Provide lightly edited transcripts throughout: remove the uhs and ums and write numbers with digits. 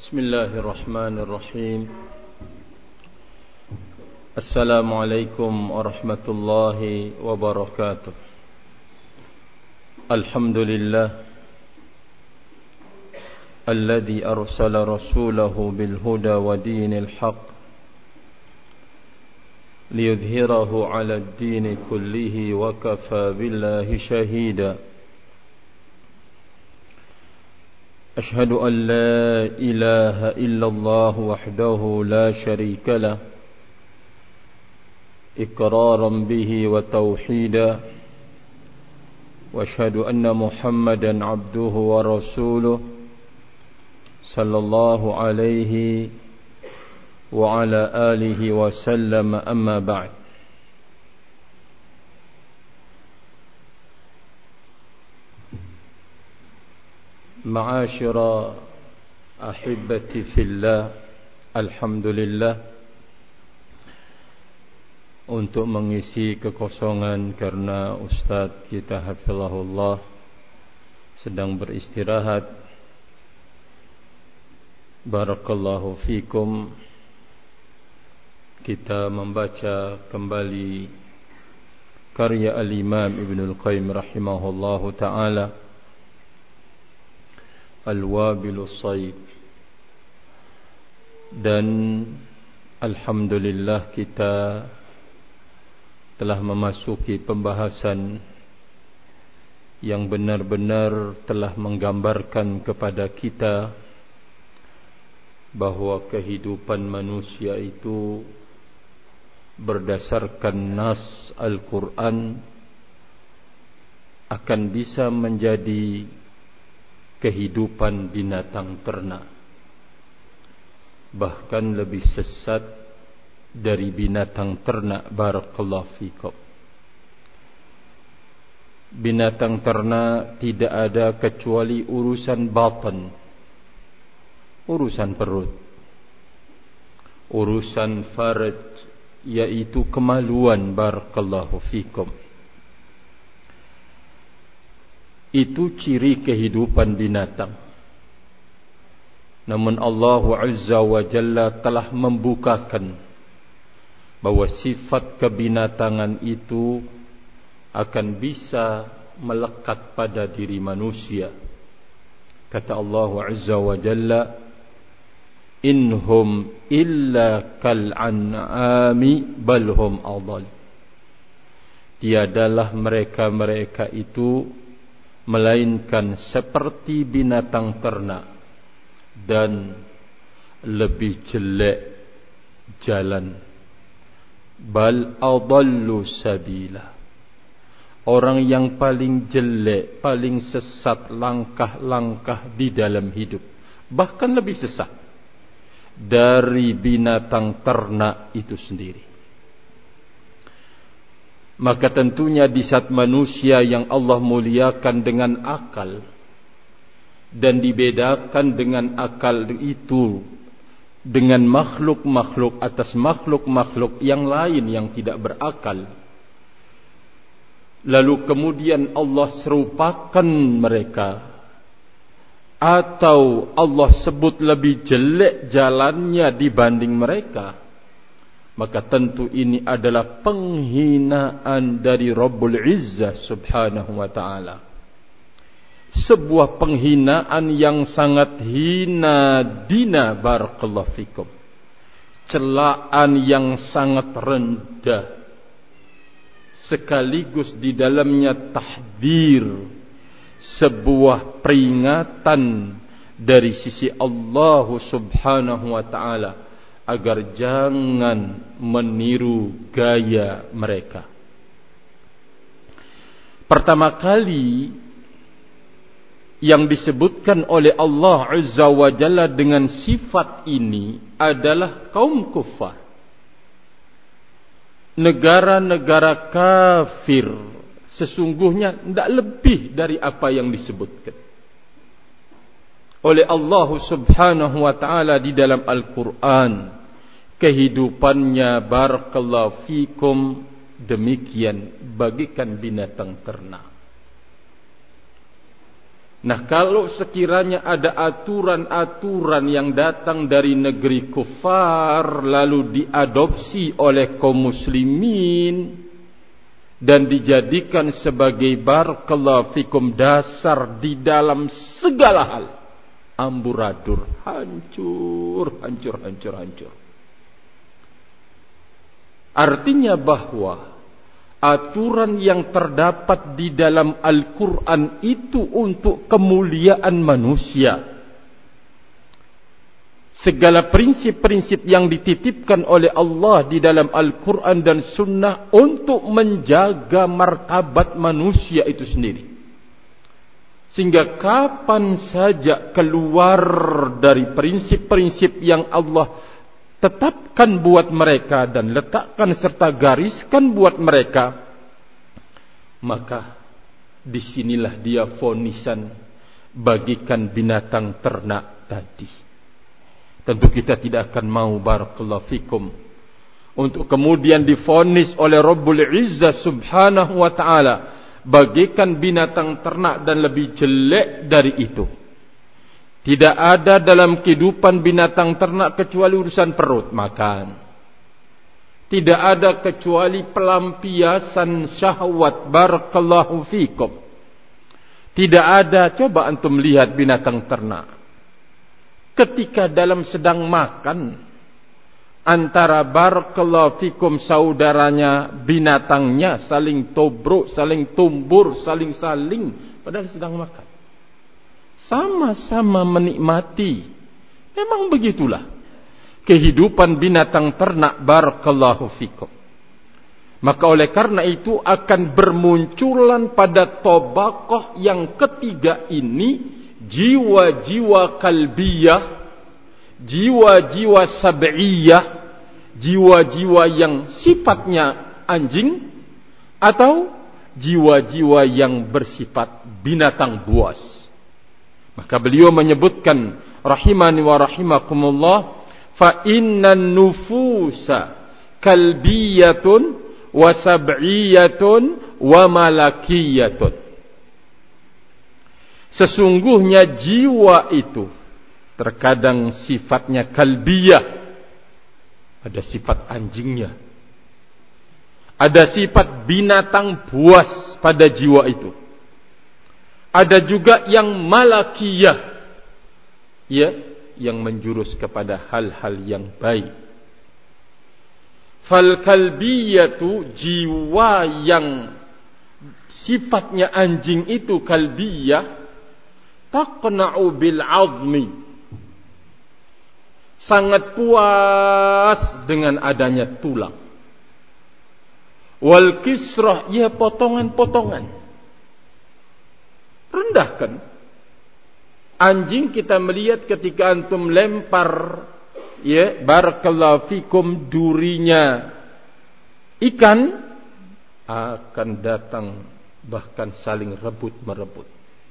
بسم الله الرحمن الرحيم. السلام عليكم ورحمة الله وبركاته. الحمد لله الذي أرسل رسوله بالهدى ودين الحق ليظهره على الدين كله وكفى بالله شهيدا. أشهد أن لا إله إلا الله وحده لا شريك له إقرارا به وتوحيدا، وأشهد أن محمدا عبده ورسوله صلى الله عليه وعلى آله وسلم. أما بعد، معاشر أحبتي في الله، alhamdulillah, untuk mengisi kekosongan karena Ustadz kita hafizahullah sedang beristirahat. Barakallahu fikum. Kita membaca kembali karya Al-Imam Ibnul Qayyim rahimahullahu ta'ala, Al-Wabilus Sayyib. Dan alhamdulillah kita telah memasuki pembahasan yang benar-benar telah menggambarkan kepada kita bahwa kehidupan manusia itu berdasarkan nas Al-Quran akan bisa menjadi kehidupan binatang ternak, bahkan lebih sesat dari binatang ternak. Barakallahu fikum. Binatang ternak tidak ada kecuali urusan batan, urusan perut, urusan farj, yaitu kemaluan. Barakallahu fikum. Itu ciri kehidupan binatang. Namun Allah Azza wa Jalla telah membukakan bahwa sifat kebinatangan itu akan bisa melekat pada diri manusia. Kata Allah Azza wa Jalla, "Inhum illa kal an'ami balhum adall." Tiadalah mereka itu melainkan seperti binatang ternak dan lebih jelek jalan. Bal adallu sabila. Orang yang paling jelek, paling sesat langkah-langkah di dalam hidup, bahkan lebih sesat dari binatang ternak itu sendiri. Maka tentunya di saat manusia yang Allah muliakan dengan akal dan dibedakan dengan akal itu dengan makhluk-makhluk atas makhluk-makhluk yang lain yang tidak berakal, lalu kemudian Allah serupakan mereka atau Allah sebut lebih jelek jalannya dibanding mereka, maka tentu ini adalah penghinaan dari Rabbul Izzah subhanahu wa ta'ala. Sebuah penghinaan yang sangat hina dina. Barakallahu fikum. Celaan yang sangat rendah, sekaligus di dalamnya tahdzir, sebuah peringatan dari sisi Allah subhanahu wa ta'ala agar jangan meniru gaya mereka. Pertama kali yang disebutkan oleh Allah Azza wa Jalla dengan sifat ini adalah kaum kufar, negara-negara kafir. Sesungguhnya tidak lebih dari apa yang disebutkan oleh Allah subhanahu wa ta'ala di dalam Al-Quran. Kehidupannya, barakallahu fikum, demikian bagikan binatang ternak. Nah, kalau sekiranya ada aturan-aturan yang datang dari negeri kufar lalu diadopsi oleh kaum muslimin dan dijadikan sebagai barakallahu fikum dasar di dalam segala hal, amburadul, hancur. Artinya bahwa aturan yang terdapat di dalam Al-Quran itu untuk kemuliaan manusia. Segala prinsip-prinsip yang dititipkan oleh Allah di dalam Al-Quran dan Sunnah untuk menjaga martabat manusia itu sendiri. Sehingga kapan saja keluar dari prinsip-prinsip yang Allah tetapkan buat mereka dan letakkan serta gariskan buat mereka, maka disinilah dia vonisan bagikan binatang ternak tadi. Tentu kita tidak akan mau barakallahu fikum untuk kemudian divonis oleh Rabbul Izzah subhanahu wa ta'ala bagikan binatang ternak dan lebih jelek dari itu. Tidak ada dalam kehidupan binatang ternak kecuali urusan perut makan. Tidak ada kecuali pelampiasan syahwat, barakallahu fikum. Tidak ada, coba antum lihat binatang ternak. Ketika dalam sedang makan, antara barakallahu fikum saudaranya binatangnya saling tobruk, saling tumbur, saling-saling padahal sedang makan. Sama-sama menikmati. Memang begitulah kehidupan binatang ternak, barakallahu fikum. Maka oleh karena itu akan bermunculan pada tabaqah yang ketiga ini jiwa-jiwa kalbiyah, jiwa-jiwa sab'iyah, jiwa-jiwa yang sifatnya anjing atau jiwa-jiwa yang bersifat binatang buas. Maka beliau menyebutkan rahimani wa rahimakumullah, fa innan nufusa kalbiyatun wa sab'iyatun wa malakiyatun. Sesungguhnya jiwa itu terkadang sifatnya kalbiyah, ada sifat anjingnya, ada sifat binatang buas pada jiwa itu. Ada juga yang malakiyah, ya, yang menjurus kepada hal-hal yang baik. Fal kalbiyatu, jiwa yang sifatnya anjing itu kalbiyah, taqna'u bil azmi, sangat puas dengan adanya tulang. Wal kisrah, ya potongan-potongan. Rendahkan. Anjing kita melihat ketika antum lempar, ya, barakallahu fikum, durinya ikan, akan datang bahkan saling rebut-merebut.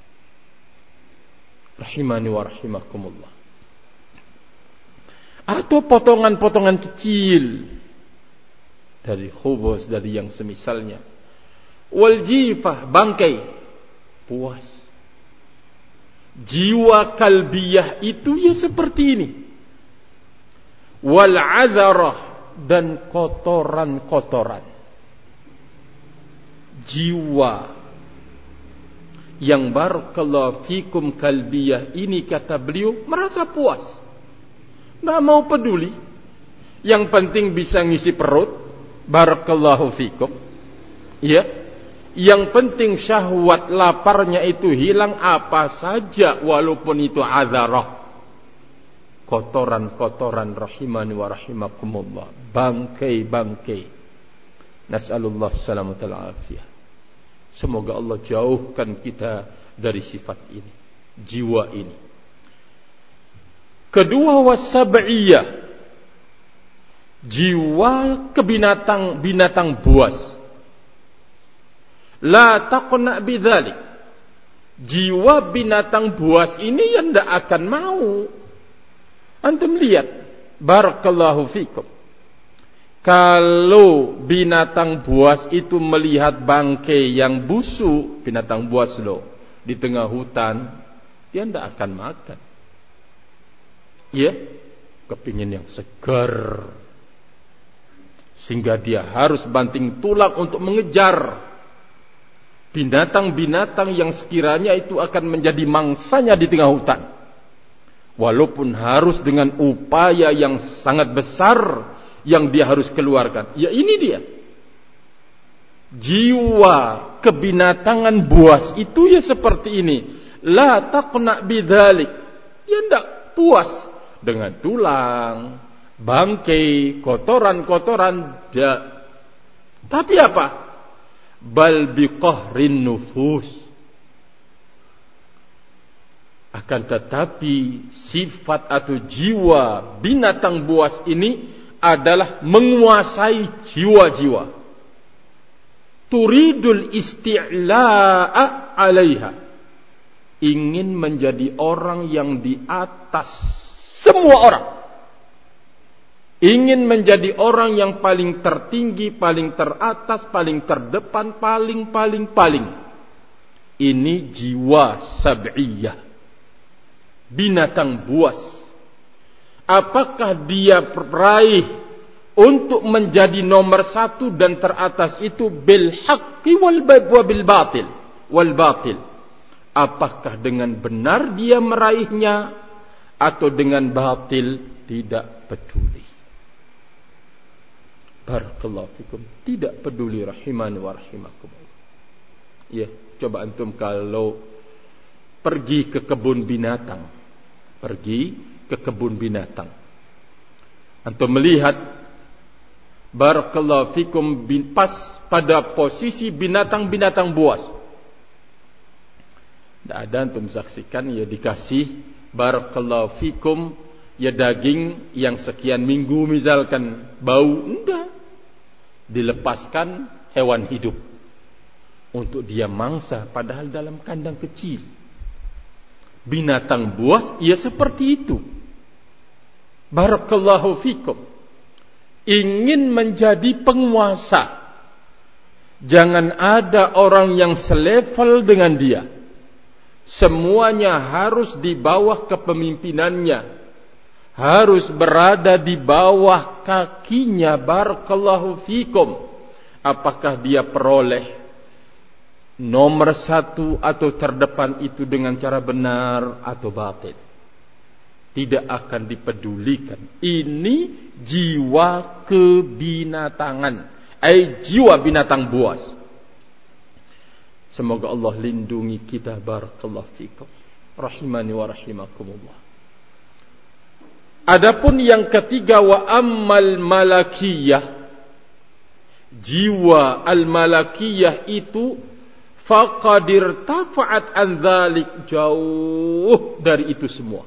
Rahimani wa rahimakumullah. Atau potongan-potongan kecil dari khubuz, dari yang semisalnya. Wal jifah, bangkai, puas. Jiwa kalbiyah itu ya seperti ini. Wal azarah, dan kotoran-kotoran. Jiwa yang barakallahu fikum kalbiyah ini, kata beliau, merasa puas, tidak mau peduli, yang penting bisa ngisi perut, barakallahu fikum, ya. Yang penting syahwat laparnya itu hilang, apa saja walaupun itu azarah, kotoran-kotoran, rahimani wa rahimakumullah, bangkai-bangkai. Nas'alullah salamatal afiyah. Semoga Allah jauhkan kita dari sifat ini, jiwa ini. Kedua, wasab'iyah, jiwa binatang buas. La taqna bidzalik, jiwa binatang buas ini yang tidak akan mau. Antum lihat, barakallahu fikum, kalau binatang buas itu melihat bangkai yang busuk, binatang buas loh, di tengah hutan, dia tidak akan makan. Ya, kepingin yang segar, sehingga dia harus banting tulang untuk mengejar binatang-binatang yang sekiranya itu akan menjadi mangsanya di tengah hutan. Walaupun harus dengan upaya yang sangat besar yang dia harus keluarkan. Ya, ini dia. Jiwa kebinatangan buas itu ya seperti ini. La taqna bidzalik. Dia tidak puas dengan tulang, bangkai, kotoran-kotoran. Tapi apa? Bal biqahrin nufus. Akan tetapi sifat atau jiwa binatang buas ini adalah menguasai jiwa-jiwa. Turidul isti'la'a 'alaiha. Ingin menjadi orang yang di atas semua orang. Ingin menjadi orang yang paling tertinggi, paling teratas, paling terdepan, paling. Ini jiwa sab'iyah. Binatang buas. Apakah dia meraih untuk menjadi nomor satu dan teratas itu bil haqqi wal batil. Apakah dengan benar dia meraihnya atau dengan batil, tidak peduli. Barakallahu fikum. Tidak peduli, rahimani wa rahimakumullah. Ya, coba antum kalau pergi ke kebun binatang. Antum melihat barakallahu fikum pas pada posisi binatang-binatang buas. Tidak ada antum saksikan ya dikasih barakallahu fikum ya daging yang sekian minggu misalkan bau, enggak. Dilepaskan hewan hidup untuk dia mangsa padahal dalam kandang kecil. Binatang buas ia seperti itu. Barakallahu fikum. Ingin menjadi penguasa. Jangan ada orang yang selevel dengan dia. Semuanya harus di bawah kepemimpinannya. Harus berada di bawah kakinya. Barakallahu fikum. Apakah dia peroleh nomor satu atau terdepan itu dengan cara benar atau batil, tidak akan dipedulikan. Ini jiwa kebinatangan, jiwa binatang buas. Semoga Allah lindungi kita. Barakallahu fikum, rahimani wa rahimakumullah. Adapun yang ketiga, wa ammal malakiyah, jiwa al-malakiyah itu faqad irtafa'at an dzalik, jauh dari itu semua.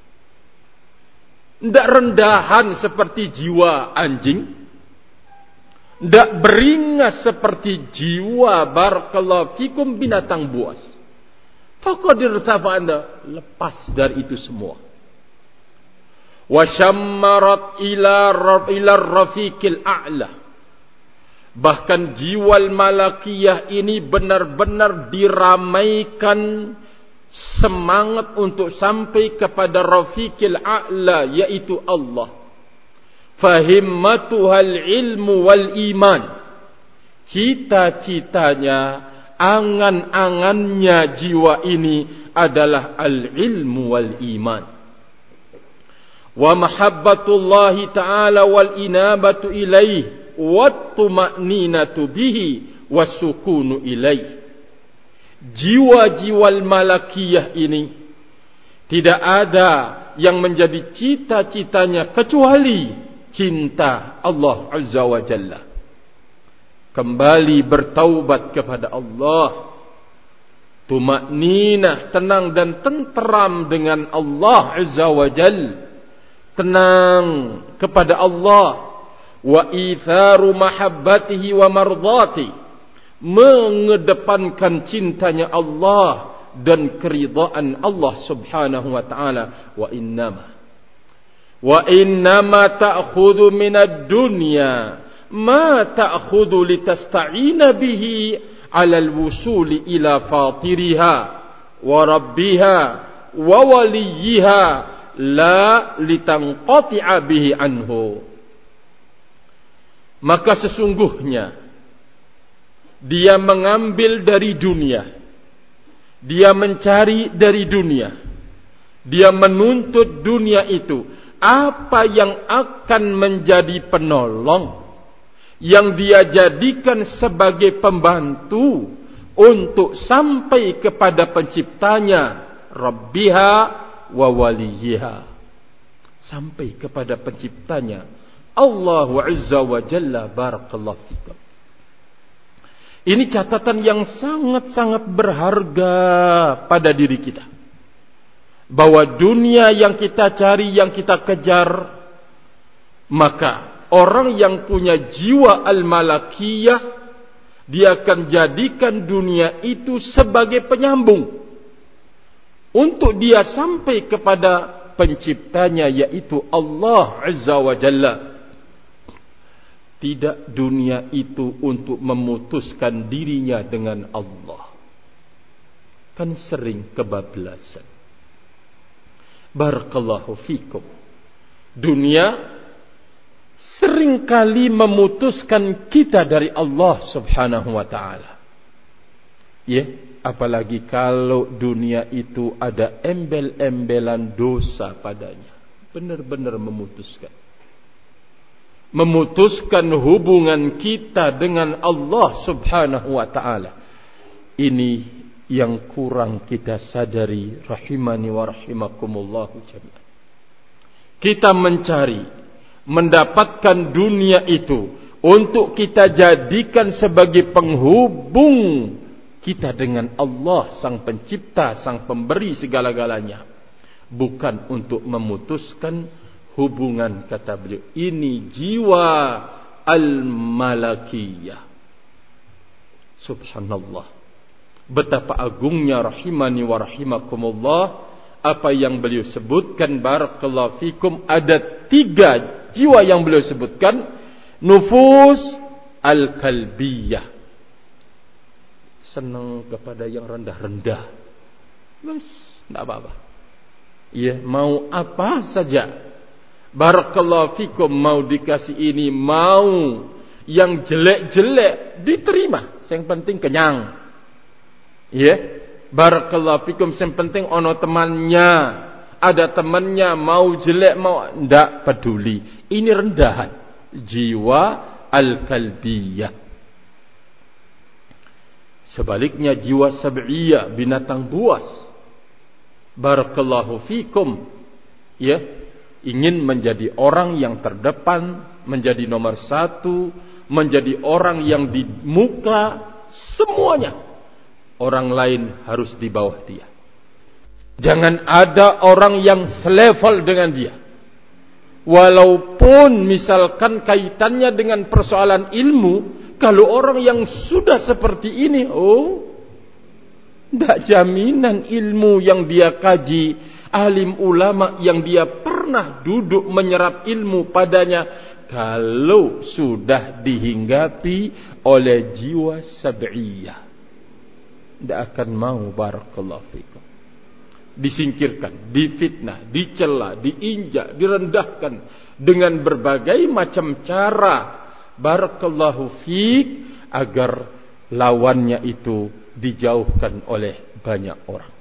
Tidak rendahan seperti jiwa anjing, tidak beringas seperti jiwa barakallahu fikum binatang buas. Faqad irtafa'at, lepas dari itu semua. Wa syammarat ila rafiqil a'la. Bahkan jiwa malakiyah ini benar-benar diramaikan semangat untuk sampai kepada rafiqil a'la, yaitu Allah. Fahimmatuhal ilmu wal iman. Cita-citanya, angan-angannya jiwa ini adalah al-ilmu wal iman. Wa mahabbatullahi ta'ala wal inabatu ilaih. Wattuma'ninatu bihi wasukunu ilaih. Jiwa-jiwa malakiyah ini tidak ada yang menjadi cita-citanya kecuali cinta Allah Azza wa Jalla. Kembali bertaubat kepada Allah. Tuma'ninah, tenang dan tenteram dengan Allah Azza wa Jalla. Tenang kepada Allah. Wa itharu mahabbatihi wa mardati, mengedepankan cintanya Allah dan keridhaan Allah subhanahu wa ta'ala. Wa innama ta'khudhu minad dunya ma ta'khudhu litasta'ina bihi 'ala al-wusuli ila fatiriha wa rabbiha wa waliyha la litanqati'a bihi anhu. Maka sesungguhnya dia mengambil dari dunia, dia mencari dari dunia, dia menuntut dunia itu apa yang akan menjadi penolong, yang dia jadikan sebagai pembantu untuk sampai kepada penciptanya, Rabbiha wa waliyiha, sampai kepada penciptanya Allah Azza wa Jalla. Barakallahu fikum. Ini catatan yang sangat-sangat berharga pada diri kita, bahwa dunia yang kita cari, yang kita kejar, maka orang yang punya jiwa al-malakiyah, dia akan jadikan dunia itu sebagai penyambung untuk dia sampai kepada penciptanya, yaitu Allah Azza wa Jalla. Tidak dunia itu untuk memutuskan dirinya dengan Allah. Kan sering kebablasan. Barakallahu fikum. Dunia seringkali memutuskan kita dari Allah Subhanahu wa ta'ala. Ya, apalagi kalau dunia itu ada embel-embelan dosa padanya. Benar-benar memutuskan hubungan kita dengan Allah Subhanahu wa ta'ala. Ini yang kurang kita sadari, rahimani wa rahimakumullahu jami'an. Kita mencari, mendapatkan dunia itu untuk kita jadikan sebagai penghubung kita dengan Allah, sang pencipta, sang pemberi segala-galanya, bukan untuk memutuskan hubungan, kata beliau. Ini jiwa al-malakiyah. Subhanallah, betapa agungnya, rahimani wa rahimakumullah, apa yang beliau sebutkan. Barakallahu fikum. Ada 3 jiwa yang beliau sebutkan. Nufus al-kalbiyah, senang kepada yang rendah-rendah, bas, tidak apa-apa. Ya, mau apa saja. Barakallahu fikum, mau dikasih ini, mau yang jelek-jelek, diterima. Yang penting kenyang. Ya, barakallahu fikum, yang penting ono temannya, ada temannya, mau jelek mau ndak peduli. Ini rendahan jiwa al-kalbiyah. Sebaliknya jiwa sab'iyah, binatang buas, barakallahu fikum, ya, ingin menjadi orang yang terdepan, menjadi nomor 1, menjadi orang yang di muka semuanya. Orang lain harus di bawah dia. Jangan ada orang yang selevel dengan dia. Walaupun misalkan kaitannya dengan persoalan ilmu, kalau orang yang sudah seperti ini, tidak jaminan ilmu yang dia kaji, alim ulama yang dia pernah duduk menyerap ilmu padanya, kalau sudah dihinggapi oleh jiwa sab'iyah, tidak akan mau. Barakallahu fikum. Disingkirkan, difitnah, dicela, diinjak, direndahkan dengan berbagai macam cara, barakallahu fik, agar lawannya itu dijauhkan oleh banyak orang.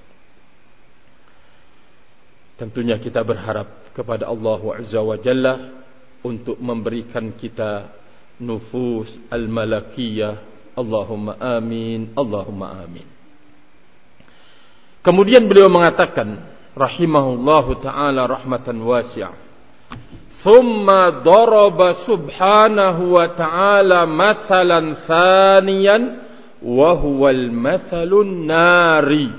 Tentunya kita berharap kepada Allah Azza wa Jalla untuk memberikan kita nufus al-malakiyah. Allahumma amin, Allahumma amin. Kemudian beliau mengatakan, rahimahullahu ta'ala rahmatan wasi'ah, thumma daraba subhanahu wa ta'ala mathalan thaniyan wa huwa al-mathalun nari.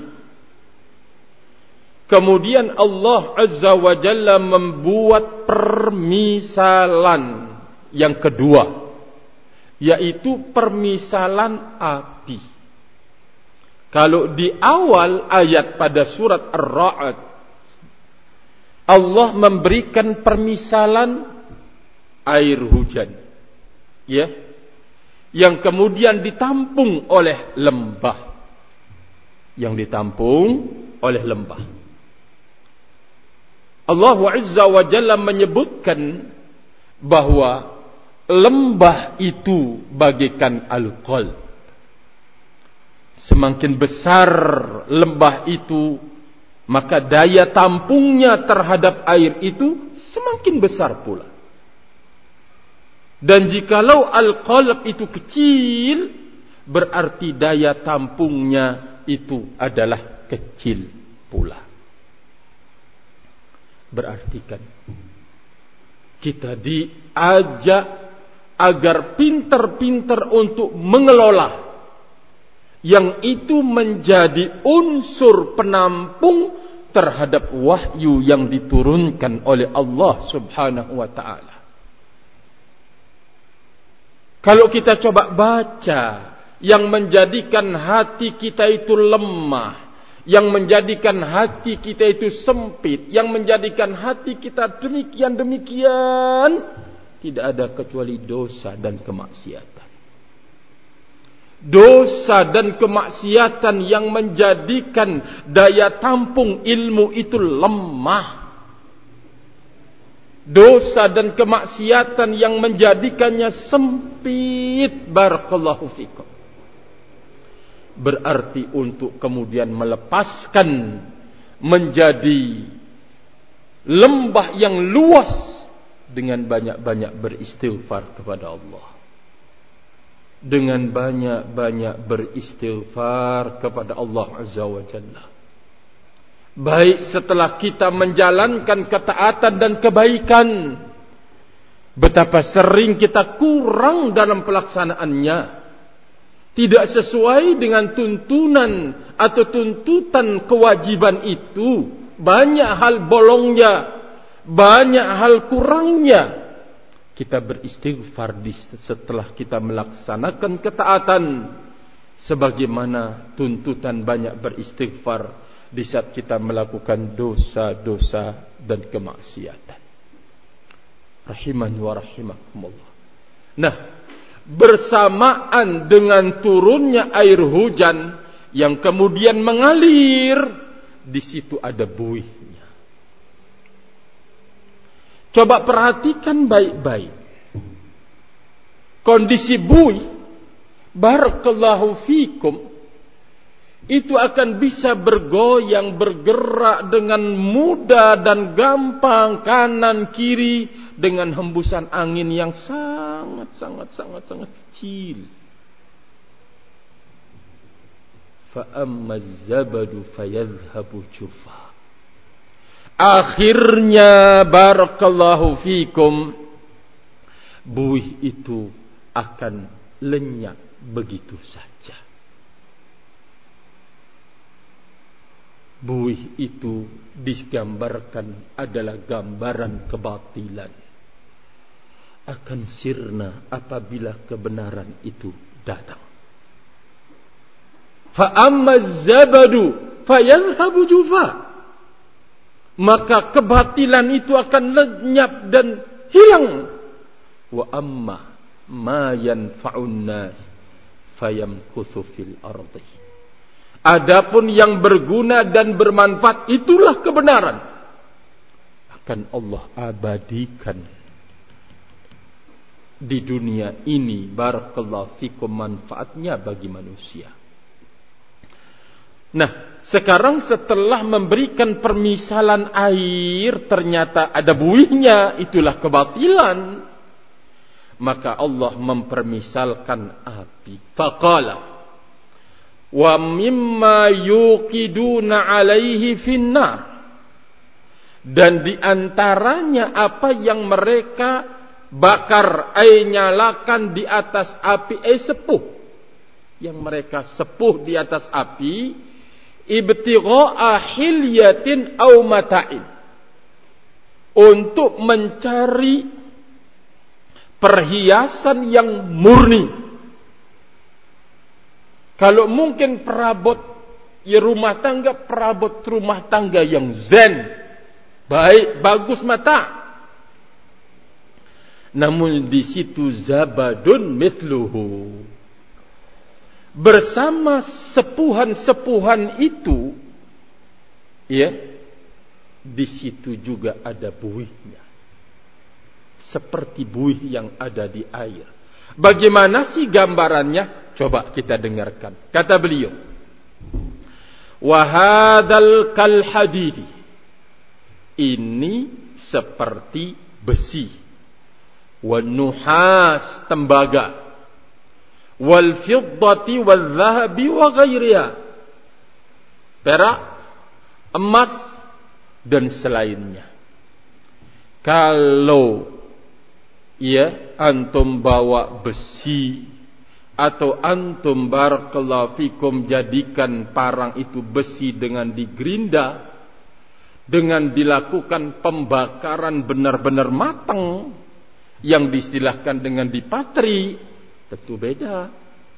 Kemudian Allah Azza wa Jalla membuat permisalan yang kedua, yaitu permisalan api. Kalau di awal ayat pada surat Ar-Ra'd, Allah memberikan permisalan air hujan, ya, yang kemudian ditampung oleh lembah, Allah Azza wa Jalla menyebutkan bahwa lembah itu bagaikan alqalb. Semakin besar lembah itu, maka daya tampungnya terhadap air itu semakin besar pula. Dan jikalau al-qalb itu kecil, berarti daya tampungnya itu adalah kecil pula. Berarti kan kita diajak agar pintar-pintar untuk mengelola yang itu menjadi unsur penampung terhadap wahyu yang diturunkan oleh Allah Subhanahu wa ta'ala. Kalau kita coba baca yang menjadikan hati kita itu lemah, yang menjadikan hati kita itu sempit, yang menjadikan hati kita demikian, tidak ada kecuali dosa dan kemaksiatan. Dosa dan kemaksiatan yang menjadikan daya tampung ilmu itu lemah. Dosa dan kemaksiatan yang menjadikannya sempit. Barakallahu fikum. Berarti untuk kemudian melepaskan menjadi lembah yang luas dengan banyak-banyak beristighfar kepada Allah. Dengan banyak-banyak beristighfar kepada Allah Azza wa Jalla. Baik setelah kita menjalankan ketaatan dan kebaikan, betapa sering kita kurang dalam pelaksanaannya, tidak sesuai dengan tuntunan atau tuntutan kewajiban itu, banyak hal bolongnya, banyak hal kurangnya. Kita beristighfar setelah kita melaksanakan ketaatan, sebagaimana tuntutan banyak beristighfar di saat kita melakukan dosa-dosa dan kemaksiatan. Rahimani wa rahimakumullah. Nah, bersamaan dengan turunnya air hujan yang kemudian mengalir, di situ ada buihnya. Coba perhatikan baik-baik kondisi buih. Barakallahu fikum, itu akan bisa bergoyang, bergerak dengan mudah dan gampang kanan kiri dengan hembusan angin yang sangat kecil. Fa amma az-zabadu fayadhhabu jufa. Akhirnya barakallahu fikum, buih itu akan lenyap begitu saja. Buih itu digambarkan adalah gambaran kebatilan. Akan sirna apabila kebenaran itu datang. Fa amma az-zabadu fayadhhabu jufa. Maka kebatilan itu akan lenyap dan hilang. Wa amma ma yanfa'un nas fayamkuthu fil ardi. Adapun yang berguna dan bermanfaat, itulah kebenaran, akan Allah abadikan di dunia ini. Barakallahu fikum, manfaatnya bagi manusia. Nah, sekarang setelah memberikan permisalan air, ternyata ada buihnya, itulah kebatilan. Maka Allah mempermisalkan api. Faqala wa mimma yuqiduna alaihi finnar. Dan diantaranya apa yang mereka bakar, nyalakan di atas api, sepuh. Yang mereka sepuh di atas api, ibtigha'a hilyatin aw mata'in, untuk mencari perhiasan yang murni. Kalau mungkin perabot rumah tangga yang zen, baik, bagus mata. Namun di situ zabadun mithluhu, bersama sepuhan-sepuhan itu, ya, di situ juga ada buihnya. Seperti buih yang ada di air. Bagaimana sih gambarannya? Coba kita dengarkan. Kata beliau, wa hadzal kal hadidi. Ini seperti besi. Wan nuhas, tembaga. Wal fiddati wal zahabi wa ghairiha. Perak, emas dan selainnya. Kalau antum bawa besi atau antum barakallahu fikum jadikan parang itu besi dengan digerinda, dengan dilakukan pembakaran benar-benar matang yang diistilahkan dengan dipatri, tentu beda.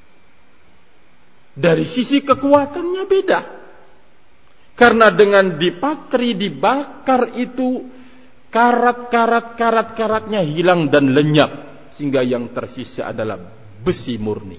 Dari sisi kekuatannya beda. Karena dengan dipatri, dibakar itu karat-karatnya hilang dan lenyap, sehingga yang tersisa adalah besi murni.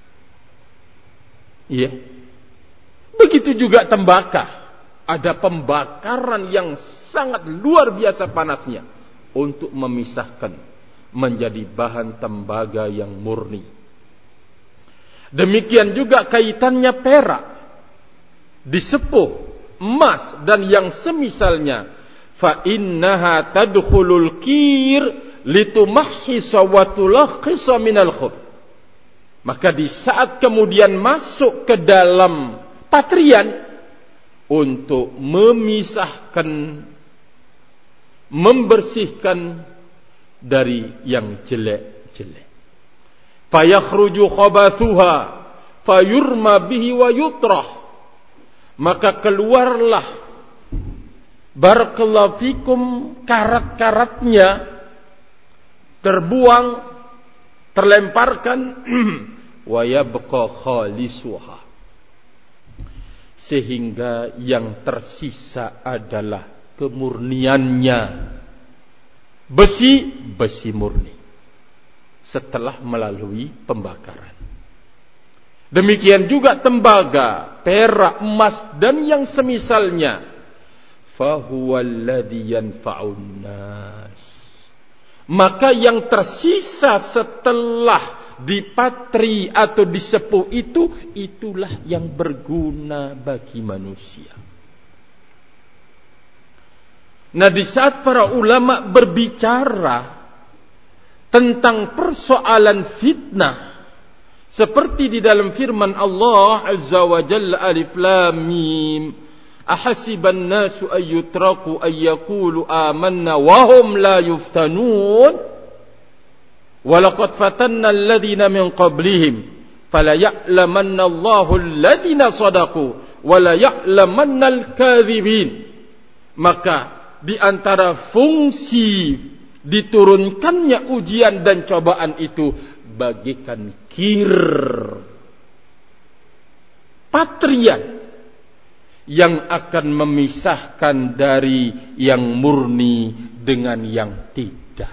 Iya. Begitu juga tembakau. Ada pembakaran yang sangat luar biasa panasnya untuk memisahkan menjadi bahan tembaga yang murni. Demikian juga kaitannya perak, disepuh, emas dan yang semisalnya. Fa innaha tadkhulul kir litumahhisa wa tulakhisa minal khub. Maka di saat kemudian masuk ke dalam patrian untuk memisahkan, membersihkan dari yang jelek-jelek. Fayakhruju khabathuha fayurma bihi wa yutrah. Maka keluarlah barakallahu fikum karat-karatnya, terbuang, terlemparkan, wa yabqa khalisuha, sehingga yang tersisa adalah kemurniannya, besi murni setelah melalui pembakaran. Demikian juga tembaga, perak, emas dan yang semisalnya. Fahuwa alladhi yanfa'un nas. Maka yang tersisa setelah dipatri atau disepuh itu, itulah yang berguna bagi manusia. Nah, di saat para ulama berbicara tentang persoalan fitnah, seperti di dalam firman Allah Azza wa Jalla, Alif Lam Mim, ahasiban nasu ayyutraku ayyakulu amanna wahum la yuftanun walaqad fatanna alladhina min qablihim fala ya'lamanna Allahu alladhina sadaqu wala ya'lamanna al-kadhibin. Maka di antara fungsi diturunkannya ujian dan cobaan itu bagikan kir, patrian, yang akan memisahkan dari yang murni dengan yang tidak.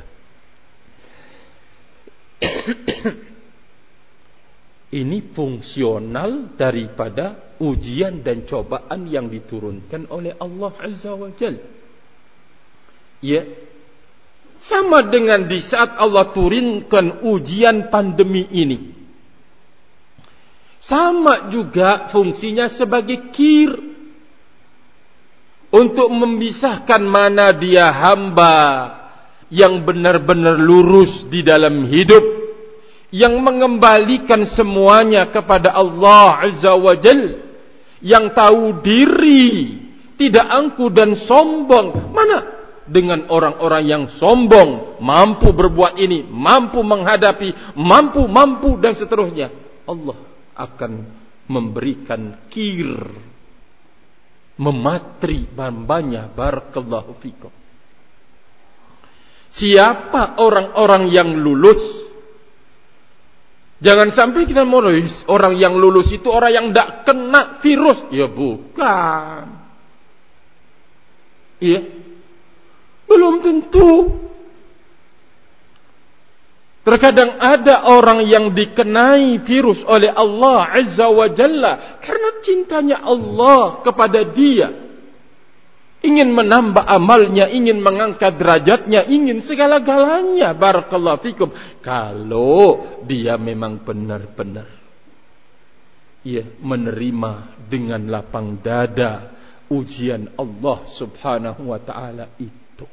Ini fungsional daripada ujian dan cobaan yang diturunkan oleh Allah Azza wa Jalla. Ya, sama dengan di saat Allah turunkan ujian pandemi ini. Sama juga fungsinya sebagai kir, untuk memisahkan mana dia hamba yang benar-benar lurus di dalam hidup, yang mengembalikan semuanya kepada Allah Azza wa Jal, yang tahu diri, tidak angku dan sombong. Mana dengan orang-orang yang sombong, mampu berbuat ini, mampu menghadapi, mampu dan seterusnya. Allah akan memberikan kir, mematri hambanya. Barakallahu fikum. Siapa orang-orang yang lulus? Jangan sampai kita menulis orang yang lulus itu orang yang tidak kena virus. Ya bukan. Iya. Belum tentu. Terkadang ada orang yang dikenai virus oleh Allah Azza wa Jalla karena cintanya Allah kepada dia. ingin menambah amalnya, ingin mengangkat derajatnya, ingin segala-galanya. Barakallahu fikum. Kalau dia memang benar-benar menerima dengan lapang dada ujian Allah subhanahu wa ta'ala itu.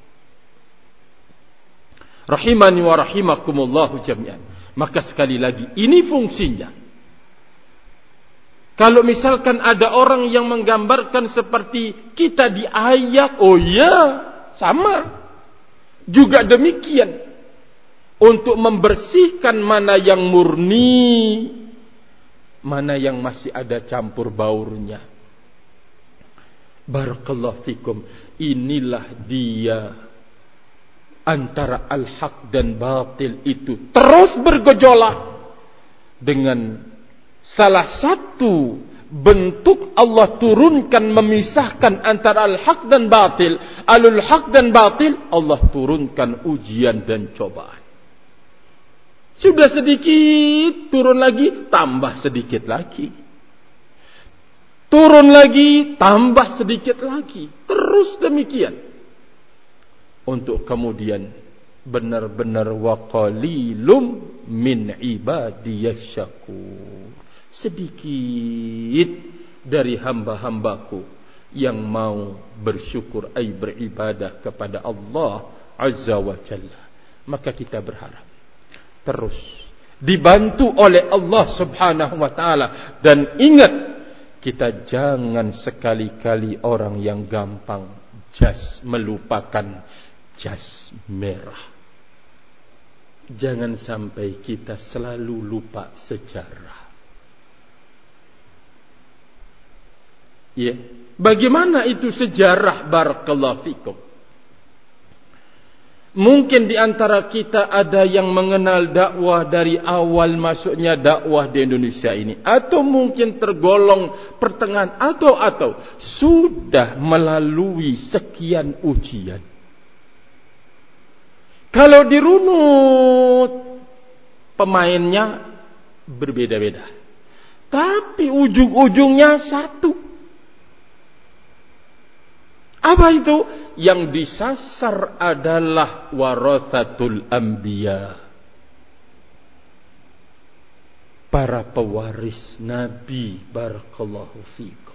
Rahimani wa rahimakumullahu jami'an. Maka sekali lagi, ini fungsinya. Kalau misalkan ada orang yang menggambarkan seperti kita di ayat, oh ya, sama. Juga demikian. Untuk membersihkan mana yang murni, mana yang masih ada campur baurnya. Barakallahu fikum. Inilah dia antara al-haq dan batil itu terus bergejolak dengan salah satu bentuk Allah turunkan memisahkan antara al-haq dan batil. Alul haq dan batil, Allah turunkan ujian dan cobaan. Sudah sedikit, turun lagi, tambah sedikit lagi. Turun lagi, tambah sedikit lagi. Terus demikian. Untuk kemudian benar-benar wa qalilum min ibadiyasy syakur. Sedikit dari hamba-hambaku yang mau bersyukur, ay beribadah kepada Allah Azza wa Jalla. Maka kita berharap terus dibantu oleh Allah Subhanahu wa taala, dan ingat, kita jangan sekali-kali orang yang gampang melupakan jas merah. Jangan sampai kita selalu lupa sejarah. Ya, bagaimana itu sejarah? Barakallahu fikum. Mungkin di antara kita ada yang mengenal dakwah dari awal masuknya dakwah di Indonesia ini, atau mungkin tergolong pertengahan, atau sudah melalui sekian ujian. Kalau dirunut, pemainnya berbeda-beda, tapi ujung-ujungnya satu. Apa itu? Yang disasar adalah warathatul anbiya, para pewaris Nabi. Barakallahu fikum.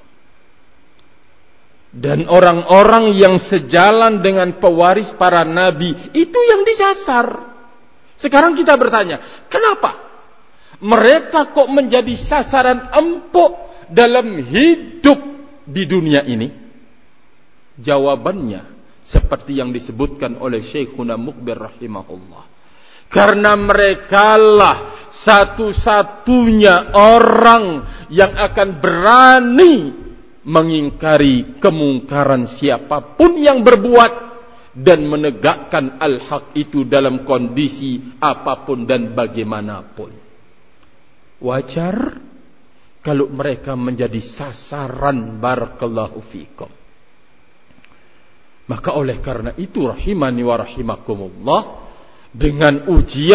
Dan orang-orang yang sejalan dengan pewaris para Nabi, itu yang disasar. Sekarang kita bertanya, kenapa mereka kok menjadi sasaran empuk dalam hidup di dunia ini? Jawabannya seperti yang disebutkan oleh Syekhuna Muqbil rahimahullah. Karena merekalah satu-satunya orang yang akan berani mengingkari kemungkaran siapapun yang berbuat dan menegakkan al-haq itu dalam kondisi apapun dan bagaimanapun. Wajar kalau mereka menjadi sasaran. Barakallahu fikum. Maka oleh karena itu, rahimani wa rahimakumullah, dengan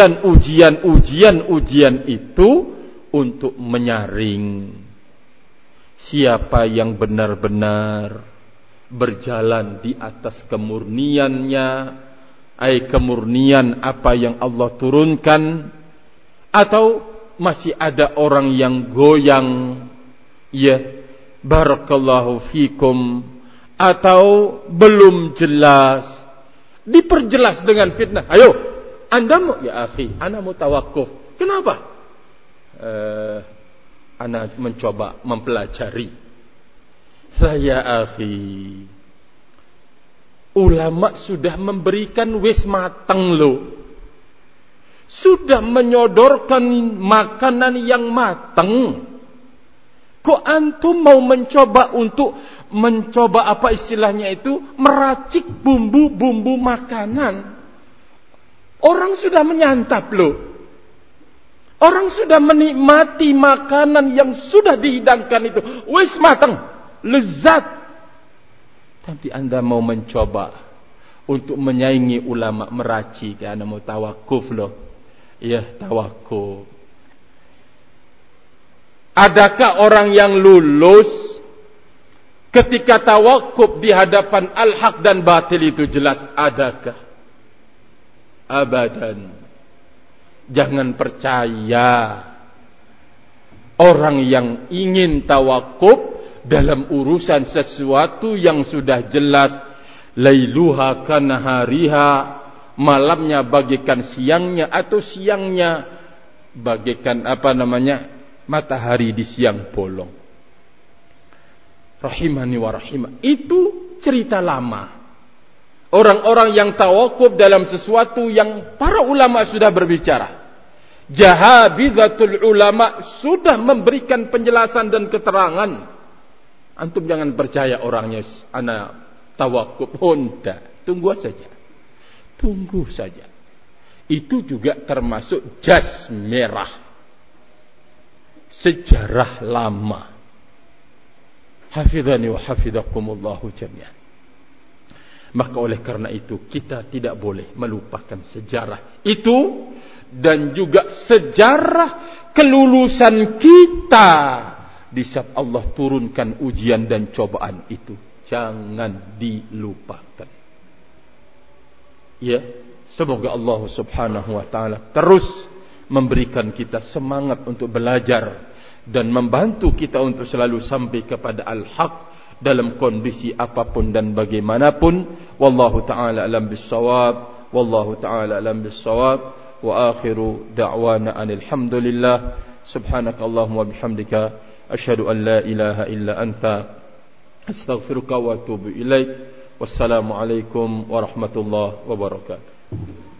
ujian itu untuk menyaring siapa yang benar-benar berjalan di atas kemurniannya, kemurnian apa yang Allah turunkan, atau masih ada orang yang goyang, ya, barakallahu fikum, atau belum jelas, diperjelas dengan fitnah. Ayo, anda mau, ya akhi, anda mau tawakuf. Kenapa? Anda mencoba mempelajari. Saya akhi, ulama sudah memberikan wis mateng loh. Sudah menyodorkan makanan yang mateng. Kok antum mau mencoba apa istilahnya itu, meracik bumbu-bumbu makanan? Orang sudah menyantap loh. Orang sudah menikmati makanan yang sudah dihidangkan itu. Wis mateng, lezat. Tapi anda mau mencoba untuk menyaingi ulama meracik, anda mau tawakuf loh. Ya, tawakuf. Adakah orang yang lulus Ketika tawakuf di hadapan al-haq dan batil itu jelas, adakah? Abadan. Jangan percaya orang yang ingin tawakuf dalam urusan sesuatu yang sudah jelas, lailuha kanahariha, malamnya bagaikan siangnya, atau siangnya bagaikan matahari di siang bolong. Rahimani wa rahimah. Itu cerita lama. Orang-orang yang tawakuf dalam sesuatu yang para ulama sudah berbicara. Jahabizatul ulama sudah memberikan penjelasan dan keterangan. Antum jangan percaya orangnya ana tawakuf. Honda. Tunggu saja. Tunggu saja. Itu juga termasuk jas merah. Sejarah lama. Hafidhani wa hafidhakumullahu jami'an. Maka oleh karena itu kita tidak boleh melupakan sejarah itu, dan juga sejarah kelulusan kita di saat Allah turunkan ujian dan cobaan itu. Jangan dilupakan. Ya, semoga Allah Subhanahu wa taala terus memberikan kita semangat untuk belajar dan membantu kita untuk selalu sampai kepada al-haq dalam kondisi apapun dan bagaimanapun. Wallahu ta'ala alam bis-shawab. Wallahu ta'ala alam bis-shawab. Wa akhiru da'wana alhamdulillah. Subhanakallahumma bihamdika asyhadu an la ilaha illa anta astaghfiruka wa atubu ilaik. Wassalamu alaikum warahmatullahi wabarakatuh.